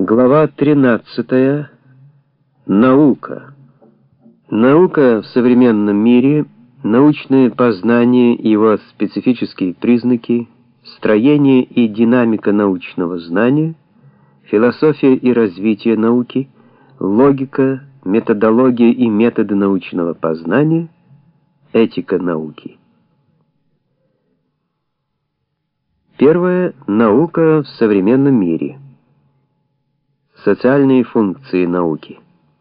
Глава 13. Наука. Наука в современном мире, научное познание, его специфические признаки, строение и динамика научного знания, философия и развитие науки, логика, методология и методы научного познания, этика науки. Первое. Наука в современном мире. Социальные функции науки.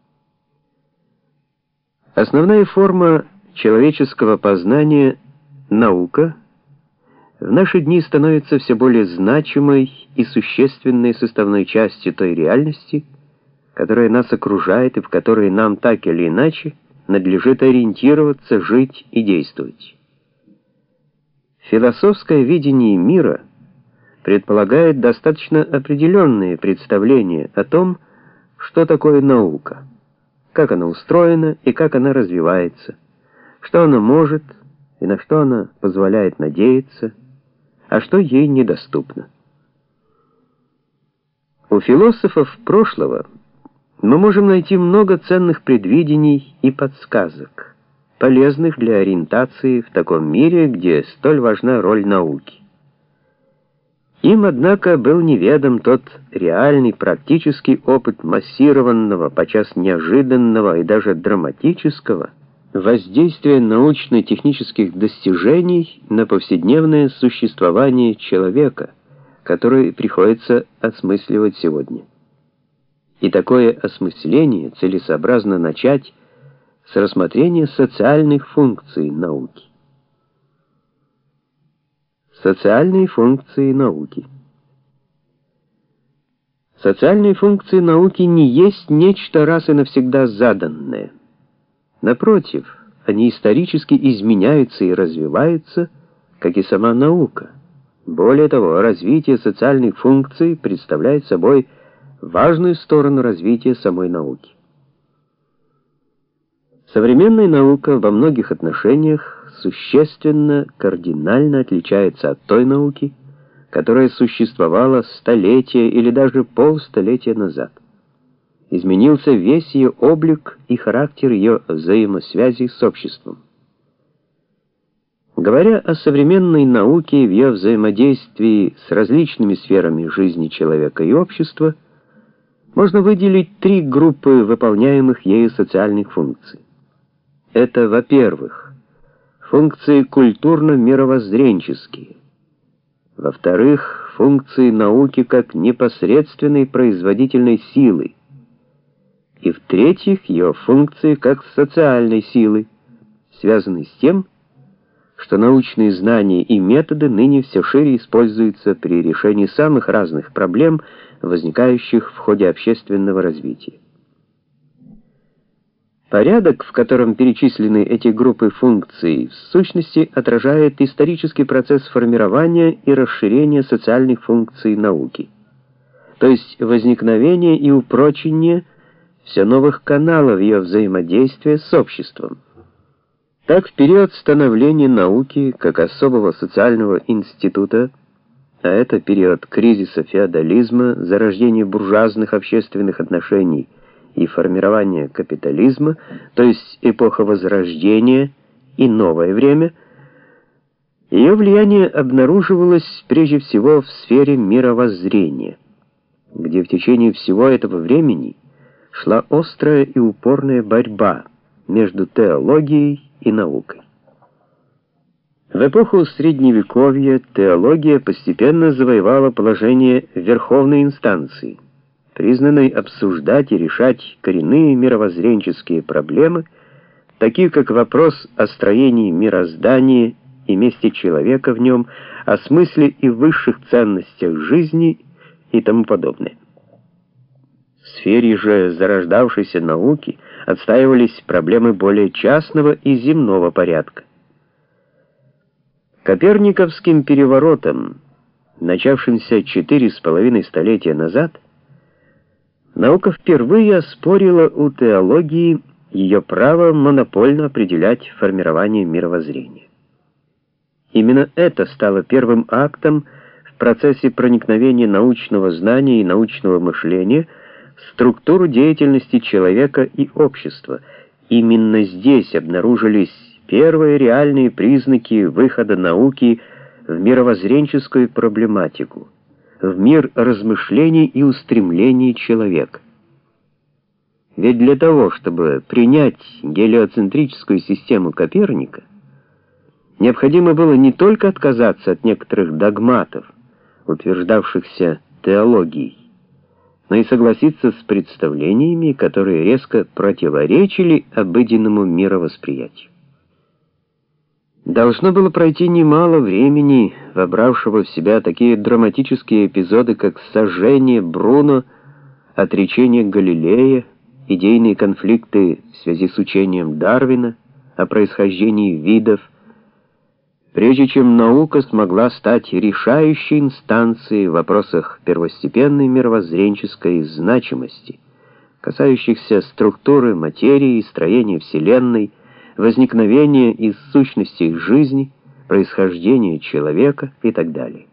Основная форма человеческого познания — наука — в наши дни становится все более значимой и существенной составной частью той реальности, которая нас окружает и в которой нам так или иначе надлежит ориентироваться, жить и действовать. Философское видение мира предполагает достаточно определенные представления о том, что такое наука, как она устроена и как она развивается, что она может и на что она позволяет надеяться, а что ей недоступно. У философов прошлого мы можем найти много ценных предвидений и подсказок, полезных для ориентации в таком мире, где столь важна роль науки. Им, однако, был неведом тот реальный практический опыт массированного, подчас неожиданного и даже драматического воздействия научно-технических достижений на повседневное существование человека, который приходится осмысливать сегодня. И такое осмысление целесообразно начать с рассмотрения социальных функций науки. Социальные функции науки. Социальные функции науки не есть нечто раз и навсегда заданное. Напротив, они исторически изменяются и развиваются, как и сама наука. Более того, развитие социальных функций представляет собой важную сторону развития самой науки. Современная наука во многих отношениях существенно, кардинально отличается от той науки, которая существовала столетия или даже полстолетия назад. Изменился весь ее облик и характер ее взаимосвязи с обществом. Говоря о современной науке в ее взаимодействии с различными сферами жизни человека и общества, можно выделить три группы выполняемых ею социальных функций. Это, во-первых, функции культурно-мировоззренческие. Во-вторых, функции науки как непосредственной производительной силы. И в-третьих, ее функции как социальной силы, связанные с тем, что научные знания и методы ныне все шире используются при решении самых разных проблем, возникающих в ходе общественного развития. Порядок, в котором перечислены эти группы функций, в сущности отражает исторический процесс формирования и расширения социальных функций науки, то есть возникновение и упрочение все новых каналов ее взаимодействия с обществом. Так, в период становления науки как особого социального института, а это период кризиса феодализма, зарождения буржуазных общественных отношений и формирования капитализма, то есть эпоха Возрождения и новое время, ее влияние обнаруживалось прежде всего в сфере мировоззрения, где в течение всего этого времени шла острая и упорная борьба между теологией и наукой. В эпоху Средневековья теология постепенно завоевала положение верховной инстанции, признанной обсуждать и решать коренные мировоззренческие проблемы, такие как вопрос о строении мироздания и месте человека в нем, о смысле и высших ценностях жизни и тому подобное. В сфере же зарождавшейся науки отстаивались проблемы более частного и земного порядка. Коперниковским переворотом, начавшимся 4,5 столетия назад, наука впервые оспорила у теологии ее право монопольно определять формирование мировоззрения. Именно это стало первым актом в в процессе проникновения научного знания и научного мышления в структуру деятельности человека и общества. Именно здесь обнаружились первые реальные признаки выхода науки в мировоззренческую проблематику, в мир размышлений и устремлений человека. Ведь для того, чтобы принять гелиоцентрическую систему Коперника, необходимо было не только отказаться от некоторых догматов, утверждавшихся теологией, но и согласиться с представлениями, которые резко противоречили обыденному мировосприятию. Должно было пройти немало времени, вобравшего в себя такие драматические эпизоды, как сожжение Бруно, отречение Галилея, идейные конфликты в связи с учением Дарвина о происхождении видов, прежде чем наука смогла стать решающей инстанцией в вопросах первостепенной мировоззренческой значимости, касающихся структуры материи и строения Вселенной, возникновения и сущности жизни, происхождения человека и так далее.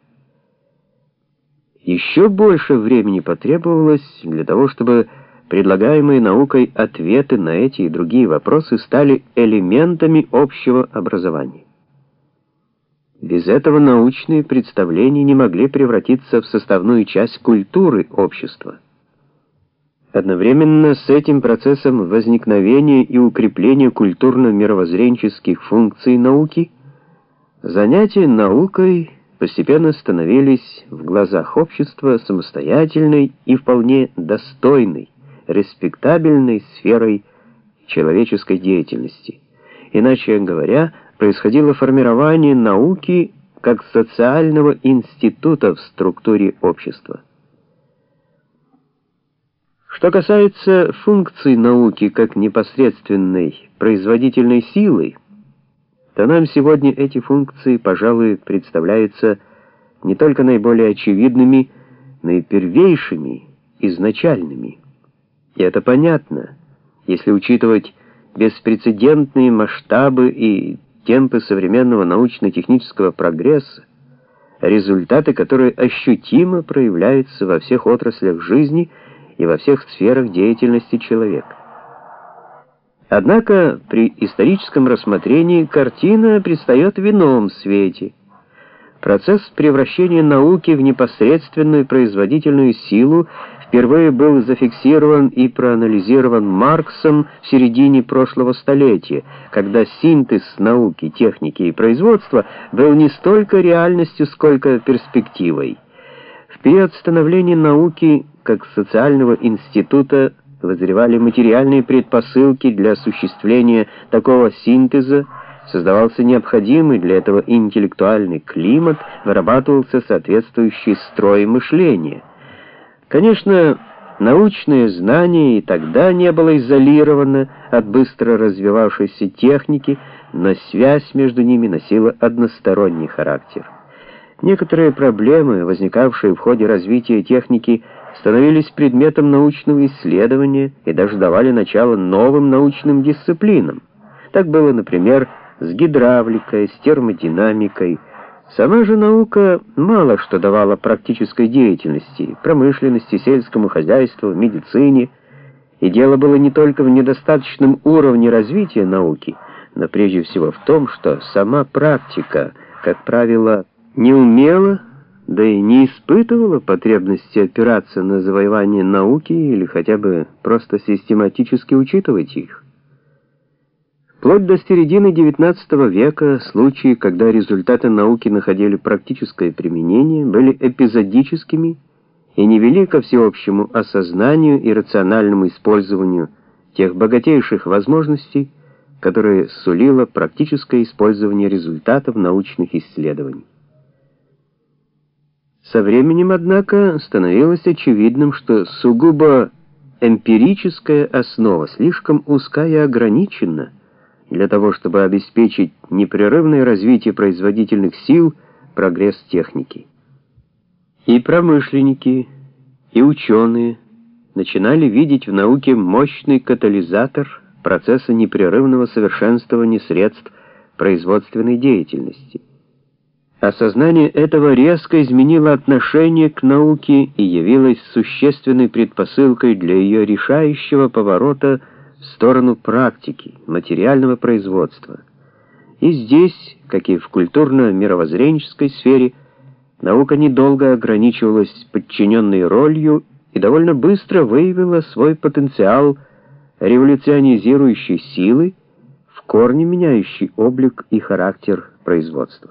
Еще больше времени потребовалось для того, чтобы предлагаемые наукой ответы на эти и другие вопросы стали элементами общего образования. Без этого научные представления не могли превратиться в составную часть культуры общества. Одновременно с этим процессом возникновения и укрепления культурно-мировоззренческих функций науки, занятия наукой постепенно становились в глазах общества самостоятельной и вполне достойной, респектабельной сферой человеческой деятельности. Иначе говоря, происходило формирование науки как социального института в структуре общества. Что касается функций науки как непосредственной производительной силы, то нам сегодня эти функции, пожалуй, представляются не только наиболее очевидными, но и первейшими, изначальными. И это понятно, если учитывать беспрецедентные масштабы и темпы современного научно-технического прогресса, результаты, которые ощутимо проявляются во всех отраслях жизни и во всех сферах деятельности человека. Однако при историческом рассмотрении картина предстает в ином свете. Процесс превращения науки в непосредственную производительную силу впервые был зафиксирован и проанализирован Марксом в середине прошлого столетия, когда синтез науки, техники и производства был не столько реальностью, сколько перспективой. В период становления науки как социального института вызревали материальные предпосылки для осуществления такого синтеза, создавался необходимый для этого интеллектуальный климат, вырабатывался соответствующий строй мышления. Конечно, научное знание и тогда не было изолировано от быстро развивавшейся техники, но связь между ними носила односторонний характер. Некоторые проблемы, возникавшие в ходе развития техники, становились предметом научного исследования и даже давали начало новым научным дисциплинам. Так было, например, с гидравликой, с термодинамикой. Сама же наука мало что давала практической деятельности, промышленности, сельскому хозяйству, медицине. И дело было не только в недостаточном уровне развития науки, но прежде всего в том, что сама практика, как правило, не умела, да и не испытывала потребности опираться на завоевание науки или хотя бы просто систематически учитывать их. Вплоть до середины XIX века случаи, когда результаты науки находили практическое применение, были эпизодическими и не вели ко всеобщему осознанию и рациональному использованию тех богатейших возможностей, которые сулило практическое использование результатов научных исследований. Со временем, однако, становилось очевидным, что сугубо эмпирическая основа слишком узка и ограничена для того, чтобы обеспечить непрерывное развитие производительных сил, прогресс техники. И промышленники, и ученые начинали видеть в науке мощный катализатор процесса непрерывного совершенствования средств производственной деятельности. Осознание этого резко изменило отношение к науке и явилось существенной предпосылкой для ее решающего поворота в сторону практики, материального производства. И здесь, как и в культурно-мировоззренческой сфере, наука недолго ограничивалась подчиненной ролью и довольно быстро выявила свой потенциал революционизирующей силы, в корне меняющий облик и характер производства.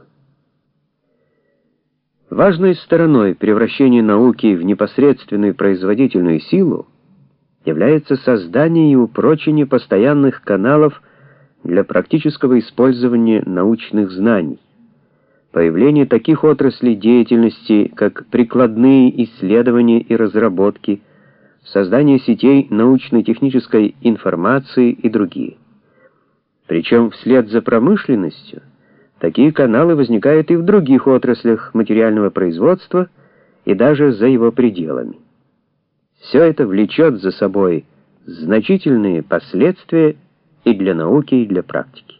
Важной стороной превращения науки в непосредственную производительную силу является создание и упрочение постоянных каналов для практического использования научных знаний, появление таких отраслей деятельности, как прикладные исследования и разработки, создание сетей научно-технической информации и другие. Причем вслед за промышленностью такие каналы возникают и в других отраслях материального производства, и даже за его пределами. Все это влечет за собой значительные последствия и для науки, и для практики.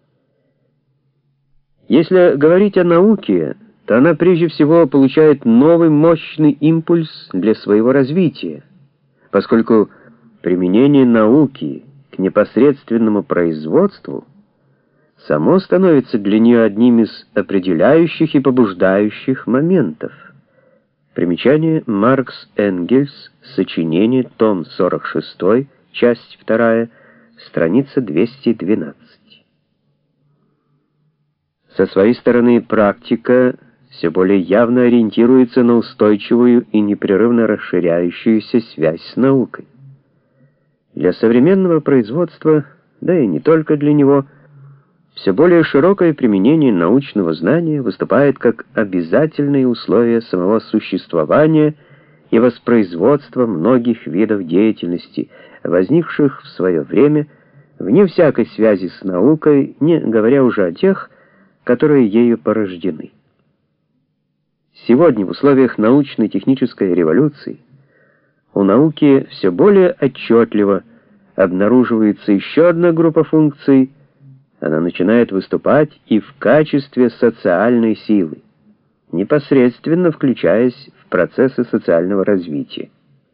Если говорить о науке, то она прежде всего получает новый мощный импульс для своего развития, поскольку применение науки к непосредственному производству само становится для нее одним из определяющих и побуждающих моментов. Примечание: Маркс Энгельс, сочинение, том 46, часть 2, страница 212. Со своей стороны, практика все более явно ориентируется на устойчивую и непрерывно расширяющуюся связь с наукой. Для современного производства, да и не только для него, все более широкое применение научного знания выступает как обязательное условие самого существования и воспроизводства многих видов деятельности, возникших в свое время вне всякой связи с наукой, не говоря уже о тех, которые ею порождены. Сегодня в условиях научно-технической революции у науки все более отчетливо обнаруживается еще одна группа функций. Она начинает выступать и в качестве социальной силы, непосредственно включаясь в процессы социального развития.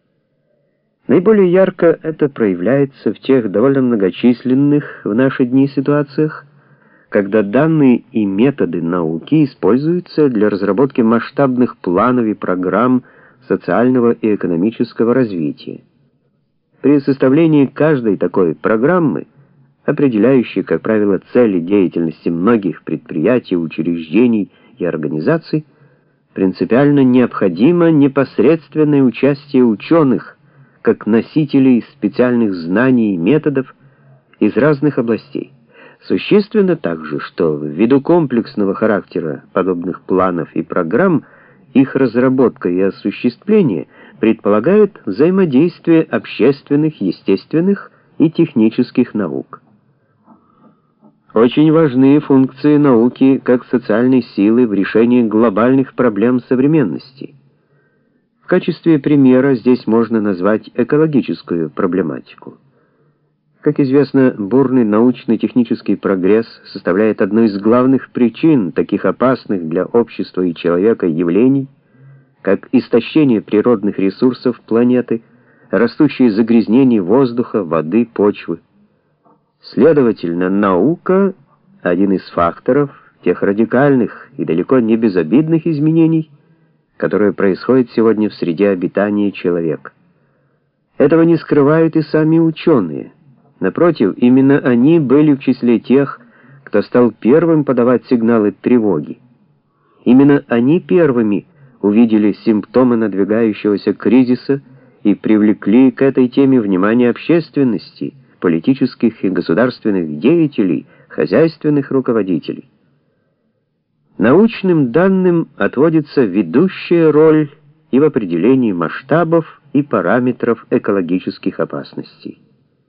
Наиболее ярко это проявляется в тех довольно многочисленных в наши дни ситуациях, когда данные и методы науки используются для разработки масштабных планов и программ социального и экономического развития. При составлении каждой такой программы, определяющей, как правило, цели деятельности многих предприятий, учреждений и организаций, принципиально необходимо непосредственное участие ученых, как носителей специальных знаний и методов из разных областей. Существенно также, что ввиду комплексного характера подобных планов и программ, их разработка и осуществление предполагает взаимодействие общественных, естественных и технических наук. Очень важны функции науки как социальной силы в решении глобальных проблем современности. В качестве примера здесь можно назвать экологическую проблематику. Как известно, бурный научно-технический прогресс составляет одну из главных причин таких опасных для общества и человека явлений, как истощение природных ресурсов планеты, растущее загрязнение воздуха, воды, почвы. Следовательно, наука — один из факторов тех радикальных и далеко не безобидных изменений, которые происходят сегодня в среде обитания человека. Этого не скрывают и сами ученые. Напротив, именно они были в числе тех, кто стал первым подавать сигналы тревоги. Именно они первыми увидели симптомы надвигающегося кризиса и привлекли к этой теме внимание общественности, политических и государственных деятелей, хозяйственных руководителей. Научным данным отводится ведущая роль и в определении масштабов и параметров экологических опасностей.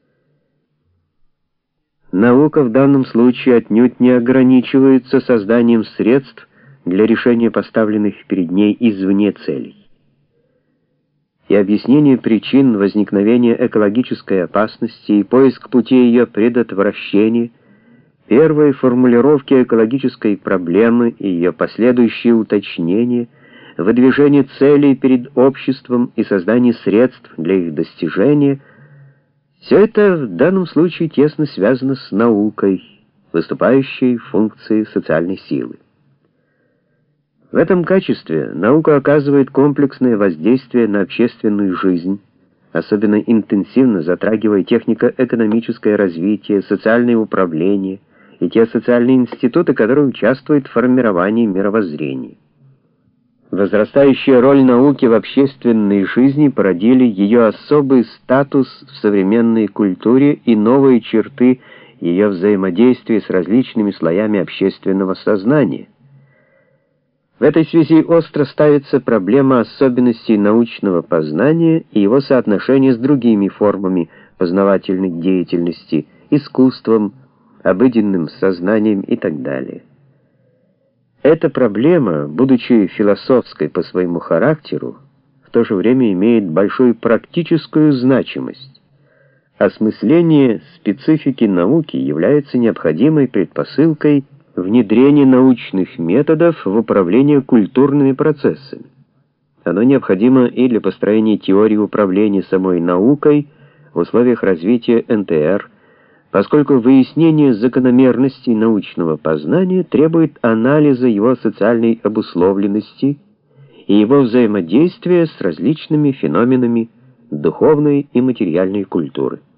Наука в данном случае отнюдь не ограничивается созданием средств для решения поставленных перед ней извне целей. И объяснение причин возникновения экологической опасности и поиск путей ее предотвращения Первые формулировки экологической проблемы и ее последующие уточнения, выдвижение целей перед обществом и создание средств для их достижения — все это в данном случае тесно связано с наукой, выступающей в функции социальной силы. В этом качестве наука оказывает комплексное воздействие на общественную жизнь, особенно интенсивно затрагивая технико-экономическое развитие, социальное управление и те социальные институты, которые участвуют в формировании мировоззрения. Возрастающая роль науки в общественной жизни породили ее особый статус в современной культуре и новые черты ее взаимодействия с различными слоями общественного сознания. В этой связи остро ставится проблема особенностей научного познания и его соотношения с другими формами познавательной деятельности, искусством, обыденным сознанием и так далее. Эта проблема, будучи философской по своему характеру, в то же время имеет большую практическую значимость. Осмысление специфики науки является необходимой предпосылкой внедрения научных методов в управление культурными процессами. Оно необходимо и для построения теории управления самой наукой в условиях развития НТР, поскольку выяснение закономерностей научного познания требует анализа его социальной обусловленности и его взаимодействия с различными феноменами духовной и материальной культуры.